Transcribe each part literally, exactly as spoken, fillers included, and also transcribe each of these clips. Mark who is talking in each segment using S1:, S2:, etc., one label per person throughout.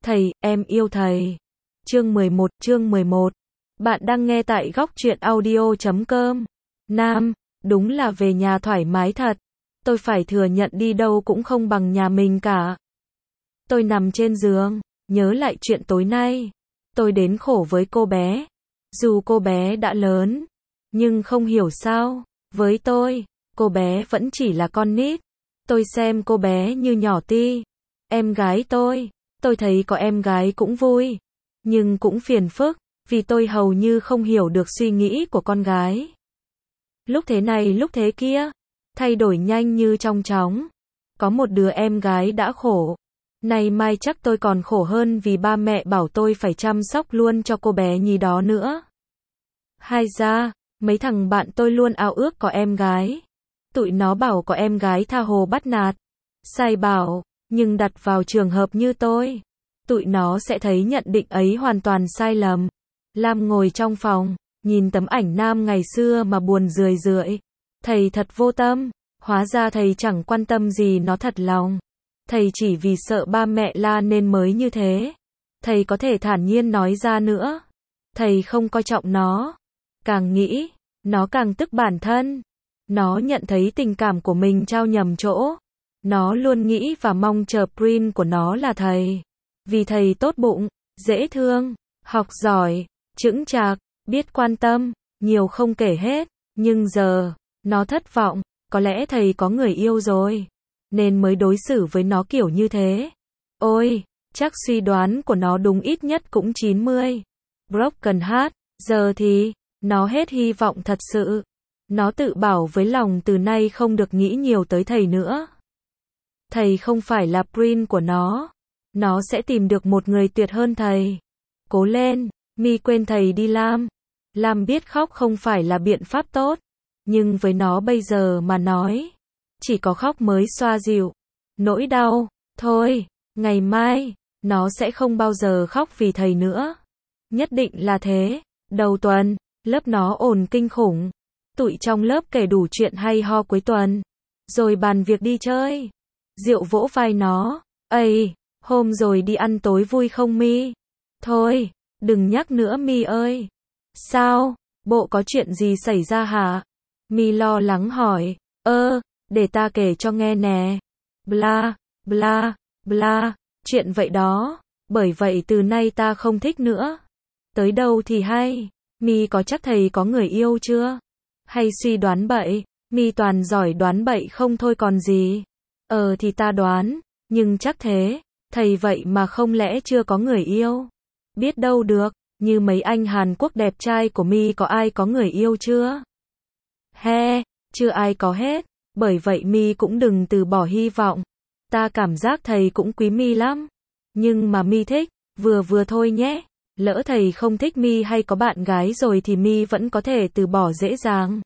S1: Thầy, em yêu thầy. Chương mười một, chương mười một. Bạn đang nghe tại góc truyện audio chấm com. Nam, đúng là về nhà thoải mái thật. Tôi phải thừa nhận đi đâu cũng không bằng nhà mình cả. Tôi nằm trên giường, nhớ lại chuyện tối nay. Tôi đến khổ với cô bé. Dù cô bé đã lớn, nhưng không hiểu sao, với tôi, cô bé vẫn chỉ là con nít. Tôi xem cô bé như nhỏ ti. Em gái tôi, tôi thấy có em gái cũng vui, nhưng cũng phiền phức, vì tôi hầu như không hiểu được suy nghĩ của con gái. Lúc thế này lúc thế kia, thay đổi nhanh như trong chóng. Có một đứa em gái đã khổ, nay mai chắc tôi còn khổ hơn vì ba mẹ bảo tôi phải chăm sóc luôn cho cô bé nhì đó nữa. Hay ra, mấy thằng bạn tôi luôn ao ước có em gái. Tụi nó bảo có em gái tha hồ bắt nạt, sai bảo, nhưng đặt vào trường hợp như tôi, tụi nó sẽ thấy nhận định ấy hoàn toàn sai lầm. Lam ngồi trong phòng, nhìn tấm ảnh Nam ngày xưa mà buồn rười rượi. Thầy thật vô tâm, hóa ra thầy chẳng quan tâm gì nó thật lòng. Thầy chỉ vì sợ ba mẹ la nên mới như thế. Thầy có thể thản nhiên nói ra nữa. Thầy không coi trọng nó. Càng nghĩ, nó càng tức bản thân. Nó nhận thấy tình cảm của mình trao nhầm chỗ. Nó luôn nghĩ và mong chờ Prince của nó là thầy. Vì thầy tốt bụng, dễ thương, học giỏi, chững chạc, biết quan tâm, nhiều không kể hết. Nhưng giờ, nó thất vọng, có lẽ thầy có người yêu rồi, nên mới đối xử với nó kiểu như thế. Ôi, chắc suy đoán của nó đúng ít nhất cũng chín mươi. Broken heart, giờ thì, nó hết hy vọng thật sự. Nó tự bảo với lòng từ nay không được nghĩ nhiều tới thầy nữa. Thầy không phải là Prince của nó. Nó sẽ tìm được một người tuyệt hơn thầy. Cố lên, mi quên thầy đi Lam. Lam biết khóc không phải là biện pháp tốt. Nhưng với nó bây giờ mà nói, chỉ có khóc mới xoa dịu nỗi đau. Thôi, ngày mai, nó sẽ không bao giờ khóc vì thầy nữa. Nhất định là thế. Đầu tuần, lớp nó ồn kinh khủng. Tụi trong lớp kể đủ chuyện hay ho cuối tuần. Rồi bàn việc đi chơi. Diệu vỗ vai nó. Ây, hôm rồi đi ăn tối vui không mi? Thôi, đừng nhắc nữa mi ơi. Sao? Bộ có chuyện gì xảy ra hả? Mi lo lắng hỏi. Ơ, để ta kể cho nghe nè. Bla, bla, bla, chuyện vậy đó. Bởi vậy từ nay ta không thích nữa. Tới đâu thì hay. Mi có chắc thầy có người yêu chưa? Hay suy đoán bậy? Mi toàn giỏi đoán bậy không thôi còn gì. Ờ thì ta đoán, nhưng chắc thế. Thầy vậy mà không lẽ chưa có người yêu? Biết đâu được, như mấy anh Hàn Quốc đẹp trai của mi có ai có người yêu chưa? He, chưa ai có hết. Bởi vậy mi cũng đừng từ bỏ hy vọng. Ta cảm giác thầy cũng quý mi lắm. Nhưng mà mi thích, vừa vừa thôi nhé. Lỡ thầy không thích mi hay có bạn gái rồi thì mi vẫn có thể từ bỏ dễ dàng.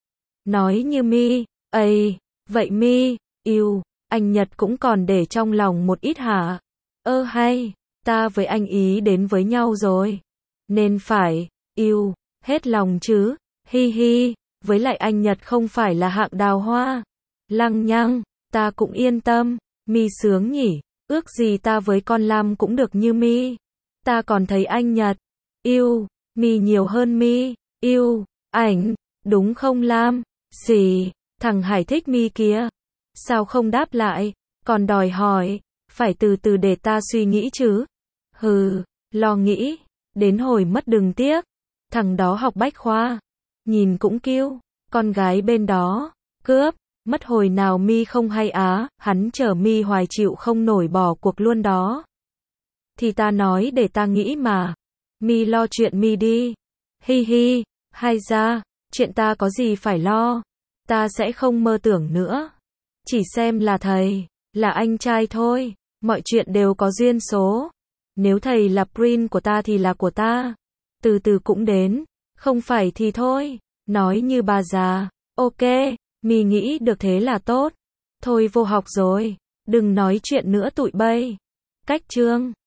S1: Nói như mi, ây, vậy mi, yêu, anh Nhật cũng còn để trong lòng một ít hả? Ơ hay, ta với anh ý đến với nhau rồi. Nên phải, yêu, hết lòng chứ, hi hi, với lại anh Nhật không phải là hạng đào hoa. Lăng nhăng, ta cũng yên tâm, mi sướng nhỉ, ước gì ta với con Lam cũng được như mi. Ta còn thấy anh Nhật, yêu, mi nhiều hơn mi, yêu, ảnh, đúng không Lam? Xì, thằng Hải thích mi kia. Sao không đáp lại, còn đòi hỏi, phải từ từ để ta suy nghĩ chứ. Hừ, lo nghĩ, đến hồi mất đừng tiếc. Thằng đó học bách khoa, nhìn cũng kiêu, con gái bên đó, cướp, mất hồi nào mi không hay á, hắn chở mi hoài chịu không nổi bỏ cuộc luôn đó. Thì ta nói để ta nghĩ mà. Mi lo chuyện mi đi. Hi hi, hay ra, chuyện ta có gì phải lo. Ta sẽ không mơ tưởng nữa. Chỉ xem là thầy, là anh trai thôi. Mọi chuyện đều có duyên số. Nếu thầy là Prince của ta thì là của ta. Từ từ cũng đến. Không phải thì thôi. Nói như bà già. Ok, mi nghĩ được thế là tốt. Thôi vô học rồi. Đừng nói chuyện nữa tụi bay. Cách chương.